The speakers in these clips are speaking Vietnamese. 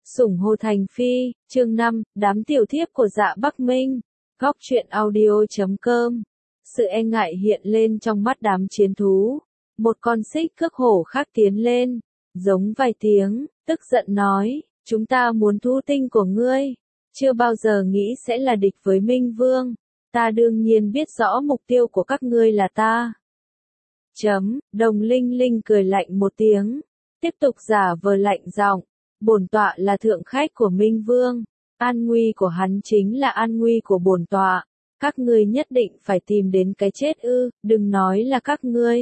Sủng Hồ Thành Phi, chương 5, đám tiểu thiếp của Dạ Bắc Minh. Góc truyện audio.com. Sự e ngại hiện lên trong mắt đám chiến thú. Một con xích cước hổ khác tiến lên, giống vài tiếng, tức giận nói, chúng ta muốn thu tinh của ngươi. Chưa bao giờ nghĩ sẽ là địch với Minh Vương. Ta đương nhiên biết rõ mục tiêu của các ngươi là ta. Đồng Linh Linh cười lạnh một tiếng, tiếp tục giả vờ lạnh giọng. Bổn tọa là thượng khách của Minh Vương, an nguy của hắn chính là an nguy của bổn tọa, các ngươi nhất định phải tìm đến cái chết ư, đừng nói là các ngươi.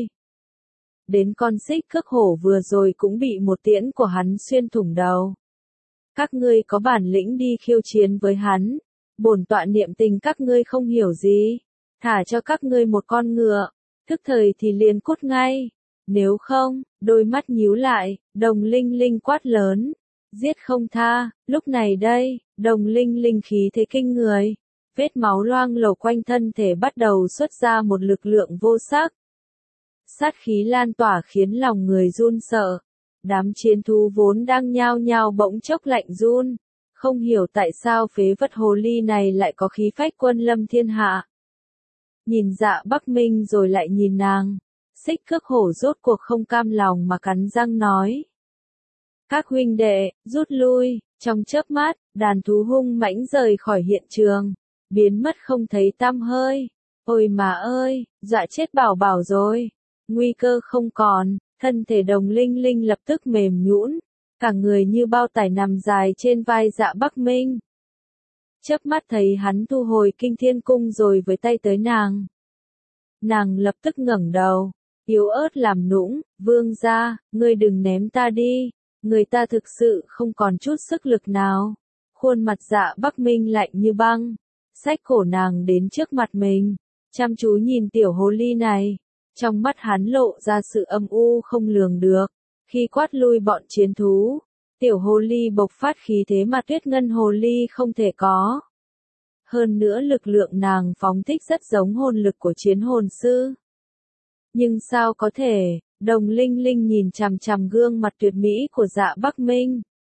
Đến con xích cước hổ vừa rồi cũng bị một tiễn của hắn xuyên thủng đầu. Các ngươi có bản lĩnh đi khiêu chiến với hắn, bổn tọa niệm tình các ngươi không hiểu gì, thả cho các ngươi một con ngựa, thức thời thì liền cút ngay, nếu không, đôi mắt nhíu lại, Đồng Linh Linh quát lớn. Giết không tha, lúc này đây, Đồng Linh Linh khí thế kinh người, vết máu loang lổ quanh thân thể bắt đầu xuất ra một lực lượng vô sắc. Sát khí lan tỏa khiến lòng người run sợ, đám chiến thú vốn đang nhao nhao bỗng chốc lạnh run, không hiểu tại sao phế vật hồ ly này lại có khí phách quân lâm thiên hạ. Nhìn Dạ Bắc Minh rồi lại nhìn nàng, xích cước hổ rốt cuộc không cam lòng mà cắn răng nói. Các huynh đệ, rút lui, trong chớp mắt, đàn thú hung mãnh rời khỏi hiện trường, biến mất không thấy tăm hơi. Ôi mà ơi, dọa chết bảo bảo rồi. Nguy cơ không còn, thân thể Đồng Linh Linh lập tức mềm nhũn, cả người như bao tải nằm dài trên vai Dạ Bắc Minh. Chớp mắt thấy hắn thu hồi Kinh Thiên Cung rồi với tay tới nàng. Nàng lập tức ngẩng đầu, yếu ớt làm nũng, vương gia, ngươi đừng ném ta đi. Người ta thực sự không còn chút sức lực nào. Khuôn mặt Dạ Bắc Minh lạnh như băng, xách cổ nàng đến trước mặt mình, chăm chú nhìn tiểu hồ ly này. Trong mắt hắn lộ ra sự âm u không lường được. Khi quát lui bọn chiến thú, tiểu hồ ly bộc phát khí thế mà Tuyết Ngân hồ ly không thể có. Hơn nữa lực lượng nàng phóng thích rất giống hồn lực của chiến hồn sư. Nhưng sao có thể? Đồng Linh Linh nhìn chằm chằm gương mặt tuyệt mỹ của Dạ Bắc Minh.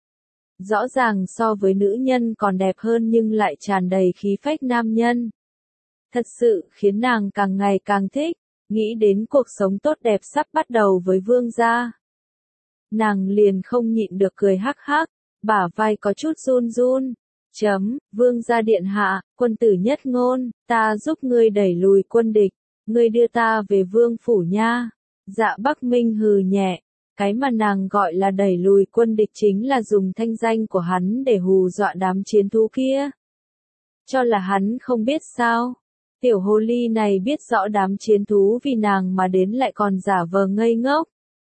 Rõ ràng so với nữ nhân còn đẹp hơn nhưng lại tràn đầy khí phách nam nhân. Thật sự khiến nàng càng ngày càng thích, nghĩ đến cuộc sống tốt đẹp sắp bắt đầu với vương gia. Nàng liền không nhịn được cười hắc hắc, bả vai có chút run run. Vương gia điện hạ, quân tử nhất ngôn, ta giúp ngươi đẩy lùi quân địch, ngươi đưa ta về vương phủ nha. Dạ Bắc Minh hừ nhẹ, cái mà nàng gọi là đẩy lùi quân địch chính là dùng thanh danh của hắn để hù dọa đám chiến thú kia. Cho là hắn không biết sao, tiểu hồ ly này biết rõ đám chiến thú vì nàng mà đến lại còn giả vờ ngây ngốc.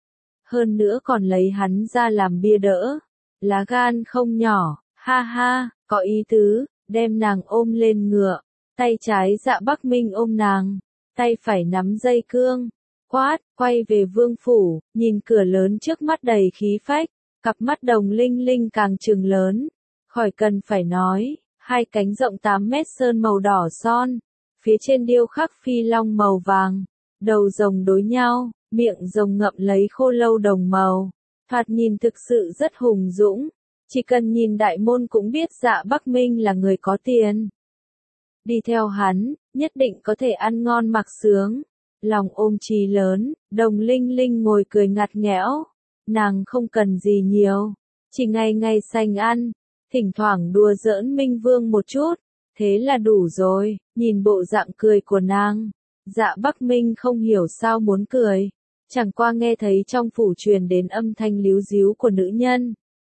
Hơn nữa còn lấy hắn ra làm bia đỡ, lá gan không nhỏ, ha ha, có ý tứ, đem nàng ôm lên ngựa, tay trái Dạ Bắc Minh ôm nàng, tay phải nắm dây cương. Quát, quay về vương phủ, nhìn cửa lớn trước mắt đầy khí phách, cặp mắt Đồng Linh Linh càng trừng lớn, khỏi cần phải nói, hai cánh rộng 8 mét sơn màu đỏ son, phía trên điêu khắc phi long màu vàng, đầu rồng đối nhau, miệng rồng ngậm lấy khô lâu đồng màu, thoạt nhìn thực sự rất hùng dũng, chỉ cần nhìn đại môn cũng biết Dạ Bắc Minh là người có tiền. Đi theo hắn, nhất định có thể ăn ngon mặc sướng. Lòng ôm chí lớn, Đồng Linh Linh ngồi cười ngặt nghẽo. Nàng không cần gì nhiều, chỉ ngày ngày sành ăn, thỉnh thoảng đùa giỡn Minh Vương một chút, thế là đủ rồi. Nhìn bộ dạng cười của nàng, Dạ Bắc Minh không hiểu sao muốn cười, chẳng qua nghe thấy trong phủ truyền đến âm thanh líu ríu của nữ nhân.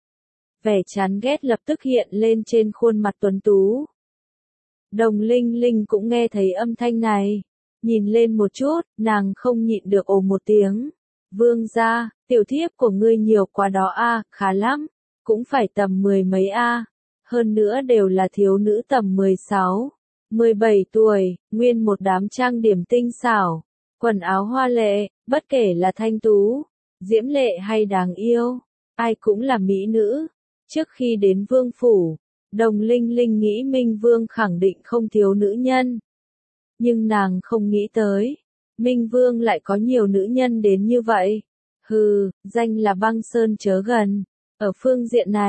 Vẻ chán ghét lập tức hiện lên trên khuôn mặt tuấn tú. Đồng Linh Linh cũng nghe thấy âm thanh này. Nhìn lên một chút, nàng không nhịn được ồ một tiếng. Vương gia, tiểu thiếp của ngươi nhiều quá đó a, khá lắm, cũng phải tầm 10 mấy a. Hơn nữa đều là thiếu nữ tầm 16, 17 tuổi, nguyên một đám trang điểm tinh xảo, quần áo hoa lệ, bất kể là thanh tú, diễm lệ hay đáng yêu, ai cũng là mỹ nữ. Trước khi đến vương phủ, Đồng Linh Linh nghĩ Minh Vương khẳng định không thiếu nữ nhân. Nhưng nàng không nghĩ tới, Minh Vương lại có nhiều nữ nhân đến như vậy. Hừ, danh là băng sơn chớ gần. Ở phương diện này,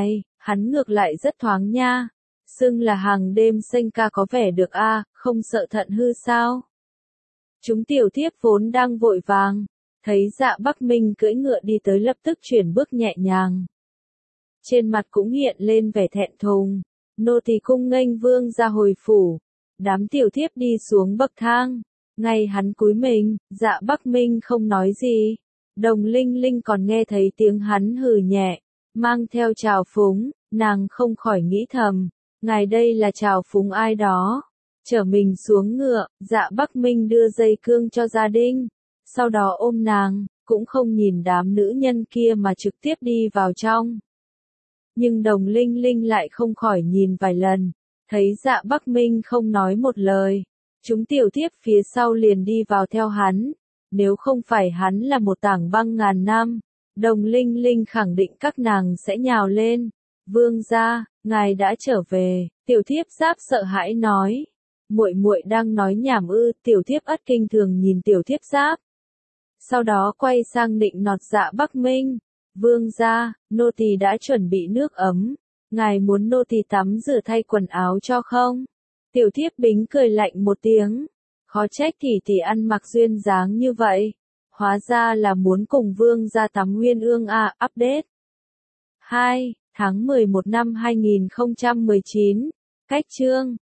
Hắn ngược lại rất thoáng nha. Xưng là hàng đêm xanh ca có vẻ được a, không sợ thận hư sao? Chúng tiểu thiếp vốn đang vội vàng, thấy Dạ Bắc Minh cưỡi ngựa đi tới lập tức chuyển bước nhẹ nhàng. Trên mặt cũng hiện lên vẻ thẹn thùng, nô tỳ cung nghênh vương ra hồi phủ. Đám tiểu thiếp đi xuống bậc thang, ngay hắn cúi mình, Dạ Bắc Minh không nói gì. Đồng Linh Linh còn nghe thấy tiếng hắn hừ nhẹ, mang theo trào phúng, nàng không khỏi nghĩ thầm, ngài đây là trào phúng ai đó. Chở mình xuống ngựa, Dạ Bắc Minh đưa dây cương cho gia đình, sau đó ôm nàng, cũng không nhìn đám nữ nhân kia mà trực tiếp đi vào trong. Nhưng Đồng Linh Linh lại không khỏi nhìn vài lần, thấy Dạ Bắc Minh không nói một lời. Chúng tiểu thiếp phía sau liền đi vào theo hắn. Nếu không phải hắn là một tảng băng ngàn năm, Đồng Linh Linh khẳng định các nàng sẽ nhào lên. Vương gia, ngài đã trở về, tiểu thiếp Giáp sợ hãi nói. Muội muội đang nói nhảm ư? Tiểu thiếp Ất kinh thường nhìn tiểu thiếp Giáp. Sau đó quay sang định nọt Dạ Bắc Minh. Vương gia, nô tỳ đã chuẩn bị nước ấm, ngài muốn nô tỳ tắm rửa thay quần áo cho không? Tiểu thiếp Bính cười lạnh một tiếng, khó trách tỷ ăn mặc duyên dáng như vậy, hóa ra là muốn cùng vương gia tắm Nguyên Ương à. Update 2. Tháng 11 năm 2019, cách chương